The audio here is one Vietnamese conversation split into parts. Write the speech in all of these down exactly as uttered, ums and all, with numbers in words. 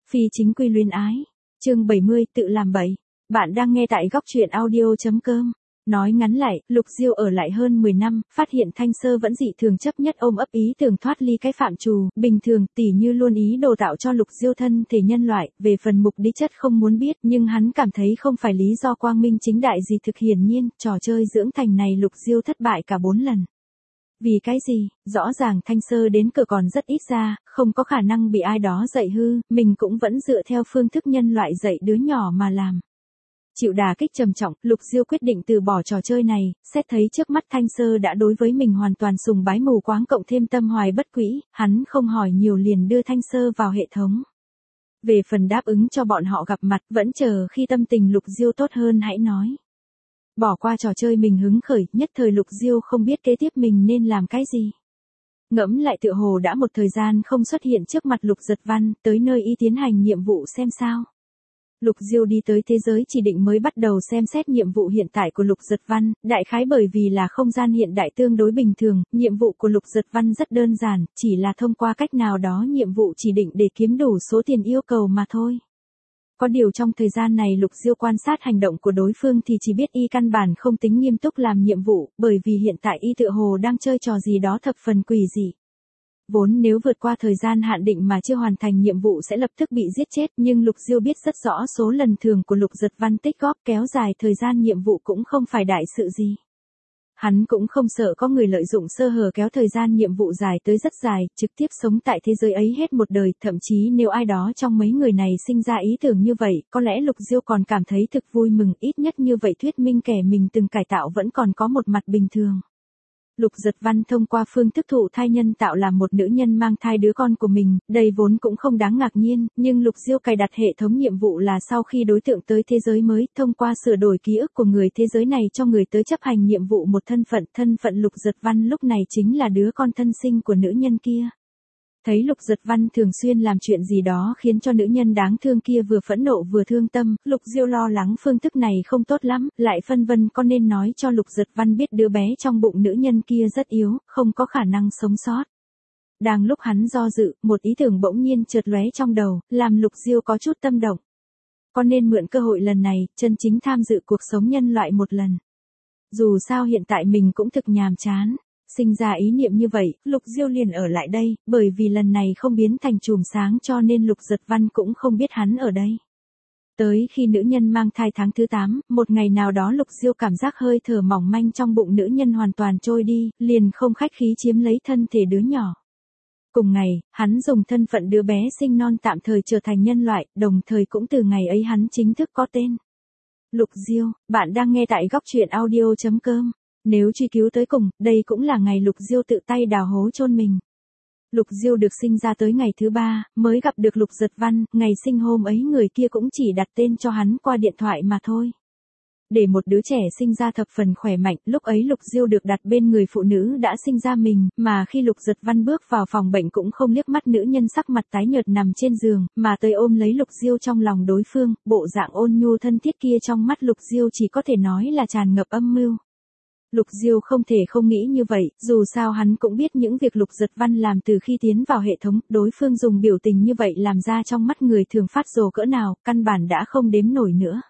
Phi chính quy luyến ái. Chương bảy mươi, tự làm bậy. Bạn đang nghe tại góc truyện audio chấm com. Nói ngắn lại, Lục Diêu ở lại hơn mười năm, phát hiện Thanh Sơ vẫn dị thường chấp nhất ôm ấp ý tưởng thoát ly cái phạm trù, bình thường, tỉ như luôn ý đồ tạo cho Lục Diêu thân thể nhân loại, về phần mục đích chất không muốn biết, nhưng hắn cảm thấy không phải lý do quang minh chính đại gì thực hiển nhiên, trò chơi dưỡng thành này Lục Diêu thất bại cả bốn lần. Vì cái gì, rõ ràng Thanh Sơ đến cửa còn rất ít ra, không có khả năng bị ai đó dạy hư, mình cũng vẫn dựa theo phương thức nhân loại dạy đứa nhỏ mà làm. Chịu đả kích trầm trọng, Lục Diêu quyết định từ bỏ trò chơi này, xét thấy trước mắt Thanh Sơ đã đối với mình hoàn toàn sùng bái mù quáng cộng thêm tâm hoài bất quỹ, hắn không hỏi nhiều liền đưa Thanh Sơ vào hệ thống. Về phần đáp ứng cho bọn họ gặp mặt, vẫn chờ khi tâm tình Lục Diêu tốt hơn hãy nói. Bỏ qua trò chơi mình hứng khởi, nhất thời Lục Diêu không biết kế tiếp mình nên làm cái gì. Ngẫm lại tựa hồ đã một thời gian không xuất hiện trước mặt Lục Giật Văn, tới nơi y tiến hành nhiệm vụ xem sao. Lục Diêu đi tới thế giới chỉ định mới bắt đầu xem xét nhiệm vụ hiện tại của Lục Giật Văn, đại khái bởi vì là không gian hiện đại tương đối bình thường, nhiệm vụ của Lục Giật Văn rất đơn giản, chỉ là thông qua cách nào đó nhiệm vụ chỉ định để kiếm đủ số tiền yêu cầu mà thôi. Có điều trong thời gian này Lục Diêu quan sát hành động của đối phương thì chỉ biết y căn bản không tính nghiêm túc làm nhiệm vụ, bởi vì hiện tại y tựa hồ đang chơi trò gì đó thập phần quỷ dị. Vốn nếu vượt qua thời gian hạn định mà chưa hoàn thành nhiệm vụ sẽ lập tức bị giết chết, nhưng Lục Diêu biết rất rõ số lần thường của Lục Giật Văn tích góp kéo dài thời gian nhiệm vụ cũng không phải đại sự gì. Hắn cũng không sợ có người lợi dụng sơ hở kéo thời gian nhiệm vụ dài tới rất dài, trực tiếp sống tại thế giới ấy hết một đời, thậm chí nếu ai đó trong mấy người này sinh ra ý tưởng như vậy, có lẽ Lục Diêu còn cảm thấy thực vui mừng, ít nhất như vậy thuyết minh kẻ mình từng cải tạo vẫn còn có một mặt bình thường. Lục Giật Văn thông qua phương thức thụ thai nhân tạo làm một nữ nhân mang thai đứa con của mình, đây vốn cũng không đáng ngạc nhiên, nhưng Lục Diêu cài đặt hệ thống nhiệm vụ là sau khi đối tượng tới thế giới mới, thông qua sửa đổi ký ức của người thế giới này cho người tới chấp hành nhiệm vụ một thân phận, thân phận Lục Giật Văn lúc này chính là đứa con thân sinh của nữ nhân kia. Thấy Lục Giật Văn thường xuyên làm chuyện gì đó khiến cho nữ nhân đáng thương kia vừa phẫn nộ vừa thương tâm, Lục Diêu lo lắng phương thức này không tốt lắm, lại phân vân có nên nói cho Lục Giật Văn biết đứa bé trong bụng nữ nhân kia rất yếu, không có khả năng sống sót. Đang lúc hắn do dự, một ý tưởng bỗng nhiên chợt lóe trong đầu, làm Lục Diêu có chút tâm động. Có nên mượn cơ hội lần này, chân chính tham dự cuộc sống nhân loại một lần. Dù sao hiện tại mình cũng thực nhàm chán. Sinh ra ý niệm như vậy, Lục Diêu liền ở lại đây, bởi vì lần này không biến thành chùm sáng cho nên Lục Giật Văn cũng không biết hắn ở đây. Tới khi nữ nhân mang thai tháng thứ tám, một ngày nào đó Lục Diêu cảm giác hơi thở mỏng manh trong bụng nữ nhân hoàn toàn trôi đi, liền không khách khí chiếm lấy thân thể đứa nhỏ. Cùng ngày, hắn dùng thân phận đứa bé sinh non tạm thời trở thành nhân loại, đồng thời cũng từ ngày ấy hắn chính thức có tên. Lục Diêu, bạn đang nghe tại góc truyện audio chấm com. Nếu truy cứu tới cùng, đây cũng là ngày Lục Diêu tự tay đào hố chôn mình. Lục Diêu được sinh ra tới ngày thứ ba, mới gặp được Lục Giật Văn, ngày sinh hôm ấy người kia cũng chỉ đặt tên cho hắn qua điện thoại mà thôi. Để một đứa trẻ sinh ra thập phần khỏe mạnh, lúc ấy Lục Diêu được đặt bên người phụ nữ đã sinh ra mình, mà khi Lục Giật Văn bước vào phòng bệnh cũng không liếc mắt nữ nhân sắc mặt tái nhợt nằm trên giường, mà tới ôm lấy Lục Diêu trong lòng đối phương, bộ dạng ôn nhu thân thiết kia trong mắt Lục Diêu chỉ có thể nói là tràn ngập âm mưu. Lục Diêu không thể không nghĩ như vậy, dù sao hắn cũng biết những việc Lục Giật Văn làm từ khi tiến vào hệ thống, đối phương dùng biểu tình như vậy làm ra trong mắt người thường phát rồ cỡ nào, căn bản đã không đếm nổi nữa.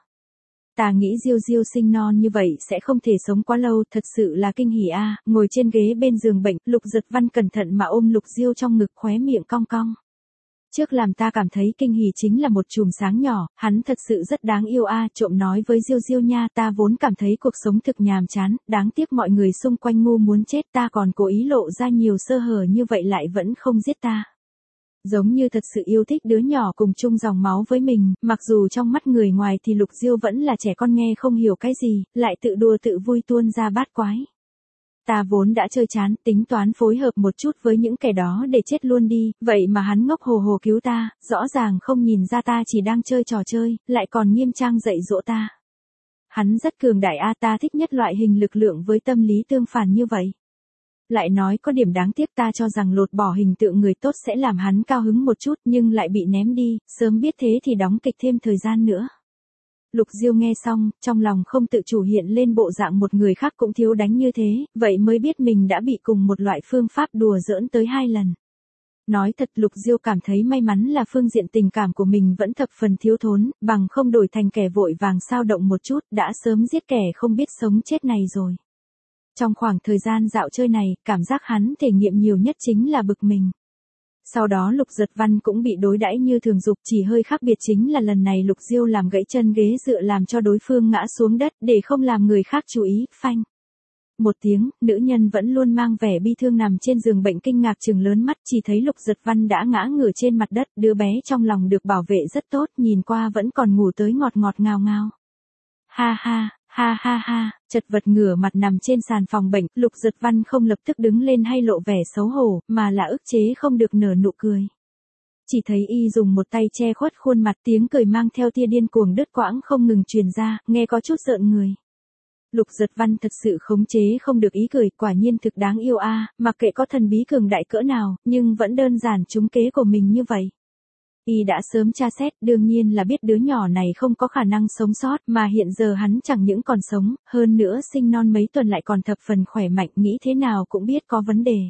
Ta nghĩ Diêu Diêu sinh non như vậy sẽ không thể sống quá lâu, thật sự là kinh hỉ a. Ngồi trên ghế bên giường bệnh, Lục Giật Văn cẩn thận mà ôm Lục Diêu trong ngực, khóe miệng cong cong. Trước làm ta cảm thấy kinh hỉ chính là một chùm sáng nhỏ, hắn thật sự rất đáng yêu a. À, trộm nói với Diêu Diêu nha, ta vốn cảm thấy cuộc sống thực nhàm chán, đáng tiếc mọi người xung quanh ngu muốn chết, ta còn cố ý lộ ra nhiều sơ hở như vậy lại vẫn không giết ta. Giống như thật sự yêu thích đứa nhỏ cùng chung dòng máu với mình, mặc dù trong mắt người ngoài thì Lục Diêu vẫn là trẻ con nghe không hiểu cái gì, lại tự đùa tự vui tuôn ra bát quái. Ta vốn đã chơi chán, tính toán phối hợp một chút với những kẻ đó để chết luôn đi, vậy mà hắn ngốc hồ hồ cứu ta, rõ ràng không nhìn ra ta chỉ đang chơi trò chơi, lại còn nghiêm trang dạy dỗ ta. Hắn rất cường đại a, ta thích nhất loại hình lực lượng với tâm lý tương phản như vậy. Lại nói có điểm đáng tiếc, ta cho rằng lột bỏ hình tượng người tốt sẽ làm hắn cao hứng một chút nhưng lại bị ném đi, sớm biết thế thì đóng kịch thêm thời gian nữa. Lục Diêu nghe xong, trong lòng không tự chủ hiện lên bộ dạng một người khác cũng thiếu đánh như thế, vậy mới biết mình đã bị cùng một loại phương pháp đùa giỡn tới hai lần. Nói thật Lục Diêu cảm thấy may mắn là phương diện tình cảm của mình vẫn thập phần thiếu thốn, bằng không đổi thành kẻ vội vàng sao động một chút, đã sớm giết kẻ không biết sống chết này rồi. Trong khoảng thời gian dạo chơi này, cảm giác hắn thể nghiệm nhiều nhất chính là bực mình. Sau đó Lục Giật Văn cũng bị đối đãi như thường dục, chỉ hơi khác biệt chính là lần này Lục Diêu làm gãy chân ghế dựa làm cho đối phương ngã xuống đất để không làm người khác chú ý, phanh. Một tiếng, nữ nhân vẫn luôn mang vẻ bi thương nằm trên giường bệnh kinh ngạc trừng lớn mắt, chỉ thấy Lục Giật Văn đã ngã ngửa trên mặt đất, đứa bé trong lòng được bảo vệ rất tốt, nhìn qua vẫn còn ngủ tới ngọt ngọt ngào ngào. Ha ha, ha ha ha, chật vật ngửa mặt nằm trên sàn phòng bệnh, Lục Giật Văn không lập tức đứng lên hay lộ vẻ xấu hổ, mà là ức chế không được nở nụ cười. Chỉ thấy y dùng một tay che khuất khuôn mặt, tiếng cười mang theo tia điên cuồng đứt quãng không ngừng truyền ra, nghe có chút rợn người. Lục Giật Văn thật sự khống chế không được ý cười, quả nhiên thực đáng yêu a, mặc kệ có thần bí cường đại cỡ nào, nhưng vẫn đơn giản trúng kế của mình như vậy. Y đã sớm tra xét, đương nhiên là biết đứa nhỏ này không có khả năng sống sót, mà hiện giờ hắn chẳng những còn sống, hơn nữa sinh non mấy tuần lại còn thập phần khỏe mạnh, nghĩ thế nào cũng biết có vấn đề.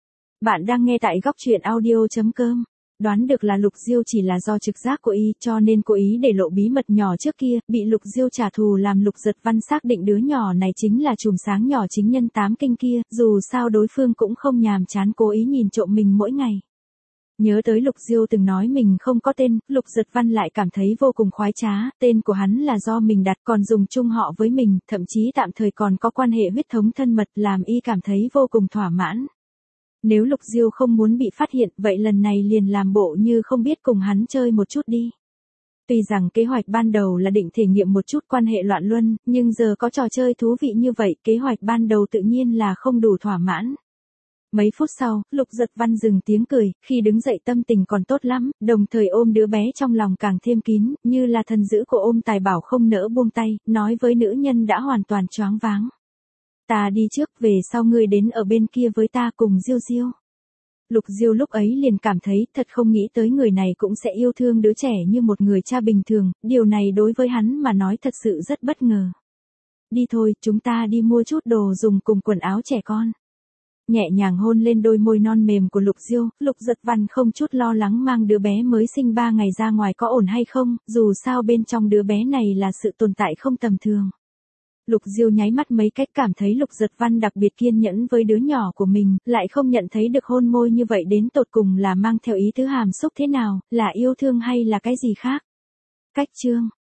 Bạn đang nghe tại góc truyện audio chấm com. Đoán được là Lục Diêu chỉ là do trực giác của y, cho nên cố ý để lộ bí mật nhỏ trước kia, bị Lục Diêu trả thù làm Lục Giật Văn xác định đứa nhỏ này chính là chùm sáng nhỏ chính nhân tám kinh kia, dù sao đối phương cũng không nhàm chán cố ý nhìn trộm mình mỗi ngày. Nhớ tới Lục Diêu từng nói mình không có tên, Lục Giật Văn lại cảm thấy vô cùng khoái trá, tên của hắn là do mình đặt còn dùng chung họ với mình, thậm chí tạm thời còn có quan hệ huyết thống thân mật làm y cảm thấy vô cùng thỏa mãn. Nếu Lục Diêu không muốn bị phát hiện, vậy lần này liền làm bộ như không biết cùng hắn chơi một chút đi. Tuy rằng kế hoạch ban đầu là định thể nghiệm một chút quan hệ loạn luân, nhưng giờ có trò chơi thú vị như vậy, kế hoạch ban đầu tự nhiên là không đủ thỏa mãn. Mấy phút sau, Lục Giật Văn dừng tiếng cười, khi đứng dậy tâm tình còn tốt lắm, đồng thời ôm đứa bé trong lòng càng thêm kín, như là thần dữ của ôm tài bảo không nỡ buông tay, nói với nữ nhân đã hoàn toàn choáng váng. Ta đi trước, về sau ngươi đến ở bên kia với ta cùng Diêu Diêu. Lục Diêu lúc ấy liền cảm thấy thật không nghĩ tới người này cũng sẽ yêu thương đứa trẻ như một người cha bình thường, điều này đối với hắn mà nói thật sự rất bất ngờ. Đi thôi, chúng ta đi mua chút đồ dùng cùng quần áo trẻ con. Nhẹ nhàng hôn lên đôi môi non mềm của Lục Diêu, Lục Giật Văn không chút lo lắng mang đứa bé mới sinh ba ngày ra ngoài có ổn hay không, dù sao bên trong đứa bé này là sự tồn tại không tầm thường. Lục Diêu nháy mắt mấy cách cảm thấy Lục Giật Văn đặc biệt kiên nhẫn với đứa nhỏ của mình, lại không nhận thấy được hôn môi như vậy đến tột cùng là mang theo ý tứ hàm xúc thế nào, là yêu thương hay là cái gì khác. Cách chương